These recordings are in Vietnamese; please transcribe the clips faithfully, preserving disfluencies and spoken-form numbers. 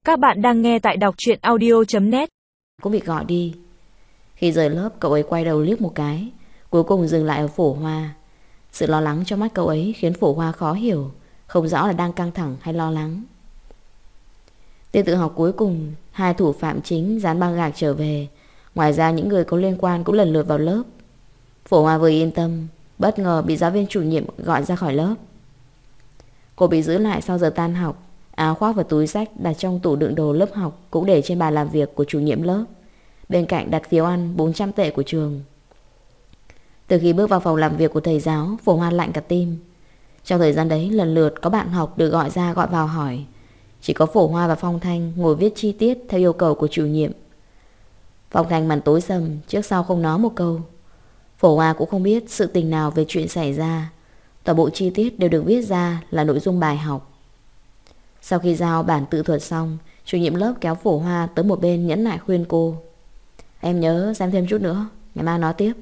Các bạn đang nghe tại đọc truyện audio chấm net. Cũng bị gọi đi. Khi rời lớp, cậu ấy quay đầu liếc một cái, cuối cùng dừng lại ở Phổ Hoa. Sự lo lắng trong mắt cậu ấy khiến Phổ Hoa khó hiểu, không rõ là đang căng thẳng hay lo lắng. Tiết tự học cuối cùng, hai thủ phạm chính dán băng gạc trở về. Ngoài ra những người có liên quan cũng lần lượt vào lớp. Phổ Hoa vừa yên tâm, bất ngờ bị giáo viên chủ nhiệm gọi ra khỏi lớp. Cô bị giữ lại sau giờ tan học. Áo khoác và túi xách đặt trong tủ đựng đồ lớp học cũng để trên bàn làm việc của chủ nhiệm lớp. Bên cạnh đặt phiếu ăn bốn trăm tệ của trường. Từ khi bước vào phòng làm việc của thầy giáo, Phổ Hoa lạnh cả tim. Trong thời gian đấy lần lượt có bạn học được gọi ra gọi vào hỏi. Chỉ có Phổ Hoa và Phong Thanh ngồi viết chi tiết theo yêu cầu của chủ nhiệm. Phong Thanh mặt tối sầm, trước sau không nói một câu. Phổ Hoa cũng không biết sự tình nào về chuyện xảy ra. Toàn bộ chi tiết đều được viết ra là nội dung bài học. Sau khi giao bản tự thuật xong, chủ nhiệm lớp kéo Phổ Hoa tới một bên nhẫn nại khuyên cô. Em nhớ xem thêm chút nữa, ngày mai nói tiếp.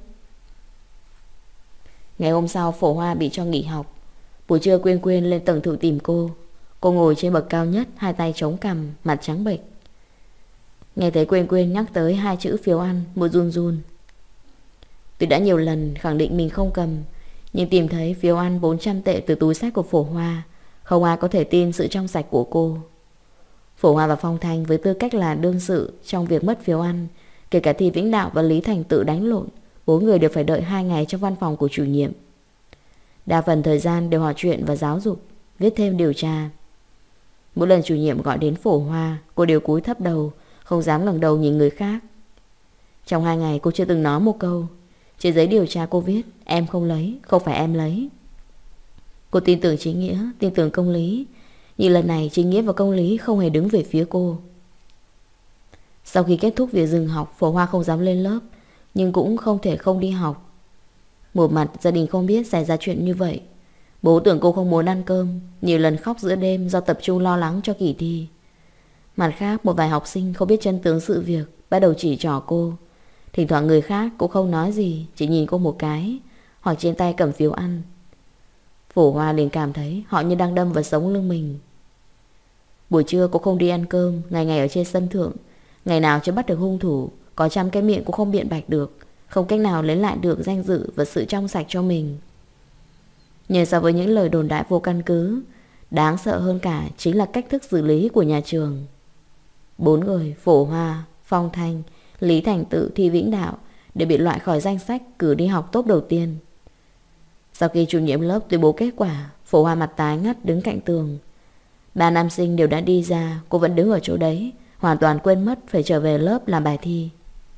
Ngày hôm sau Phổ Hoa bị cho nghỉ học. Buổi trưa Quyên Quyên lên tầng thượng tìm cô. Cô ngồi trên bậc cao nhất, hai tay chống cằm, mặt trắng bệch. Nghe thấy Quyên Quyên nhắc tới hai chữ phiếu ăn, một run run. Tôi đã nhiều lần khẳng định mình không cầm, nhưng tìm thấy phiếu ăn bốn trăm tệ từ túi xách của Phổ Hoa, không ai có thể tin sự trong sạch của cô. Phổ Hoa và Phong Thanh với tư cách là đương sự trong việc mất phiếu ăn, kể cả Thi Vĩnh Đạo và Lý Thành Tự đánh lộn, bốn người đều phải đợi hai ngày trong văn phòng của chủ nhiệm. Đa phần thời gian đều hỏi chuyện và giáo dục, viết thêm điều tra. Mỗi lần chủ nhiệm gọi đến Phổ Hoa, cô đều cúi thấp đầu, không dám ngẩng đầu nhìn người khác. Trong hai ngày cô chưa từng nói một câu. Trên giấy điều tra cô viết em không lấy, không phải em lấy. Cô tin tưởng chính nghĩa, tin tưởng công lý. Nhưng lần này chính nghĩa và công lý không hề đứng về phía cô. Sau khi kết thúc việc dừng học, Phổ Hoa không dám lên lớp, nhưng cũng không thể không đi học. Một mặt gia đình không biết xảy ra chuyện như vậy. Bố tưởng cô không muốn ăn cơm, nhiều lần khóc giữa đêm do tập trung lo lắng cho kỳ thi. Mặt khác một vài học sinh không biết chân tướng sự việc bắt đầu chỉ trỏ cô. Thỉnh thoảng người khác cũng không nói gì, chỉ nhìn cô một cái, hoặc trên tay cầm phiếu ăn. Phổ Hoa liền cảm thấy họ như đang đâm vào sống lưng mình. Buổi trưa cô không đi ăn cơm, ngày ngày ở trên sân thượng. Ngày nào chưa bắt được hung thủ, có trăm cái miệng cũng không biện bạch được, không cách nào lấy lại được danh dự và sự trong sạch cho mình. Nhưng so với những lời đồn đại vô căn cứ, đáng sợ hơn cả chính là cách thức xử lý của nhà trường. Bốn người Phổ Hoa, Phong Thanh, Lý Thành Tự, Thi Vĩnh Đạo đều bị loại khỏi danh sách cử đi học top đầu tiên. Sau khi chủ nhiệm lớp tuyên bố kết quả, Phổ Hoa mặt tái ngắt đứng cạnh tường. Ba nam sinh đều đã đi ra, cô vẫn đứng ở chỗ đấy, hoàn toàn quên mất phải trở về lớp làm bài thi.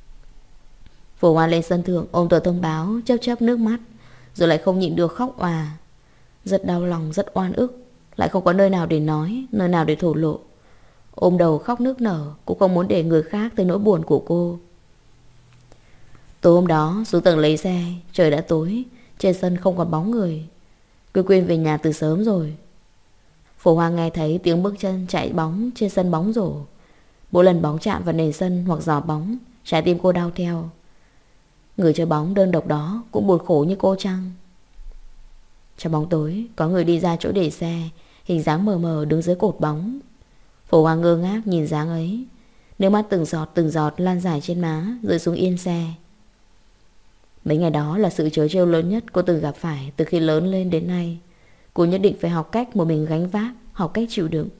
Phổ Hoa lên sân thượng ôm tờ thông báo, chớp chớp nước mắt, rồi lại không nhịn được khóc òa. Rất đau lòng, rất oan ức, lại không có nơi nào để nói, nơi nào để thổ lộ. Ôm đầu khóc nức nở, cũng không muốn để người khác thấy nỗi buồn của cô. Tối hôm đó xuống tầng lấy xe, trời đã tối, trên sân không còn bóng người. Quyên Quyên về nhà từ sớm rồi. Phổ Hoa nghe thấy tiếng bước chân chạy bóng trên sân bóng rổ. Mỗi lần bóng chạm vào nền sân hoặc giò bóng, trái tim cô đau theo. Người chơi bóng đơn độc đó cũng buồn khổ như cô chăng? Trong bóng tối có người đi ra chỗ để xe, hình dáng mờ mờ đứng dưới cột bóng. Phổ Hoa ngơ ngác nhìn dáng ấy, nước mắt từng giọt từng giọt lan dài trên má, rơi xuống yên xe. Mấy ngày đó là sự trớ trêu lớn nhất cô từng gặp phải từ khi lớn lên đến nay. Cô nhất định phải học cách một mình gánh vác, học cách chịu đựng.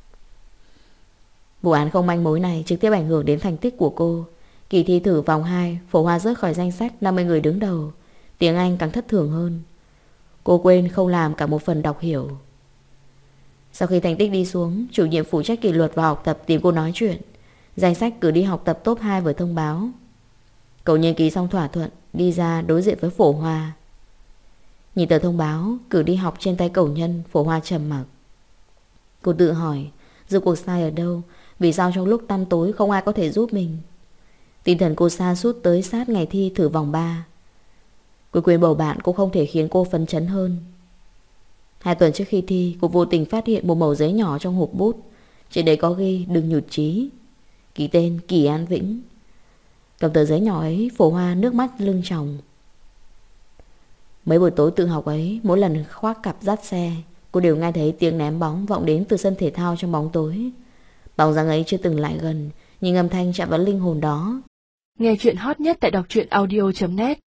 Vụ án không manh mối này trực tiếp ảnh hưởng đến thành tích của cô. Kỳ thi thử vòng hai, Phổ Hoa rớt khỏi danh sách năm mươi người đứng đầu. Tiếng Anh càng thất thường hơn. Cô quên không làm cả một phần đọc hiểu. Sau khi thành tích đi xuống, chủ nhiệm phụ trách kỷ luật và học tập tìm cô nói chuyện. Danh sách cử đi học tập top hai vừa thông báo. Cậu nhiên ký xong thỏa thuận, đi ra đối diện với Phổ Hoa. Nhìn tờ thông báo cử đi học trên tay cẩu nhân, Phổ Hoa trầm mặc. Cô tự hỏi rốt cuộc sai ở đâu, vì sao trong lúc tăm tối không ai có thể giúp mình. Tinh thần cô sa sút tới sát ngày thi thử vòng ba. Cuối quyền bầu bạn cũng không thể khiến cô phấn chấn hơn. Hai tuần trước khi thi, cô vô tình phát hiện một mẩu giấy nhỏ trong hộp bút. Trên đấy có ghi đừng nhụt chí, ký tên Kỳ An Vĩnh. Cầm tờ giấy nhỏ ấy, Phổ Hoa nước mắt lưng tròng. Mấy buổi tối tự học ấy, mỗi lần khoác cặp dắt xe, cô đều nghe thấy tiếng ném bóng vọng đến từ sân thể thao trong bóng tối. Bóng dáng ấy chưa từng lại gần, nhưng âm thanh chạm vào linh hồn đó. Nghe chuyện hot nhất tại đọc truyện audio chấm net.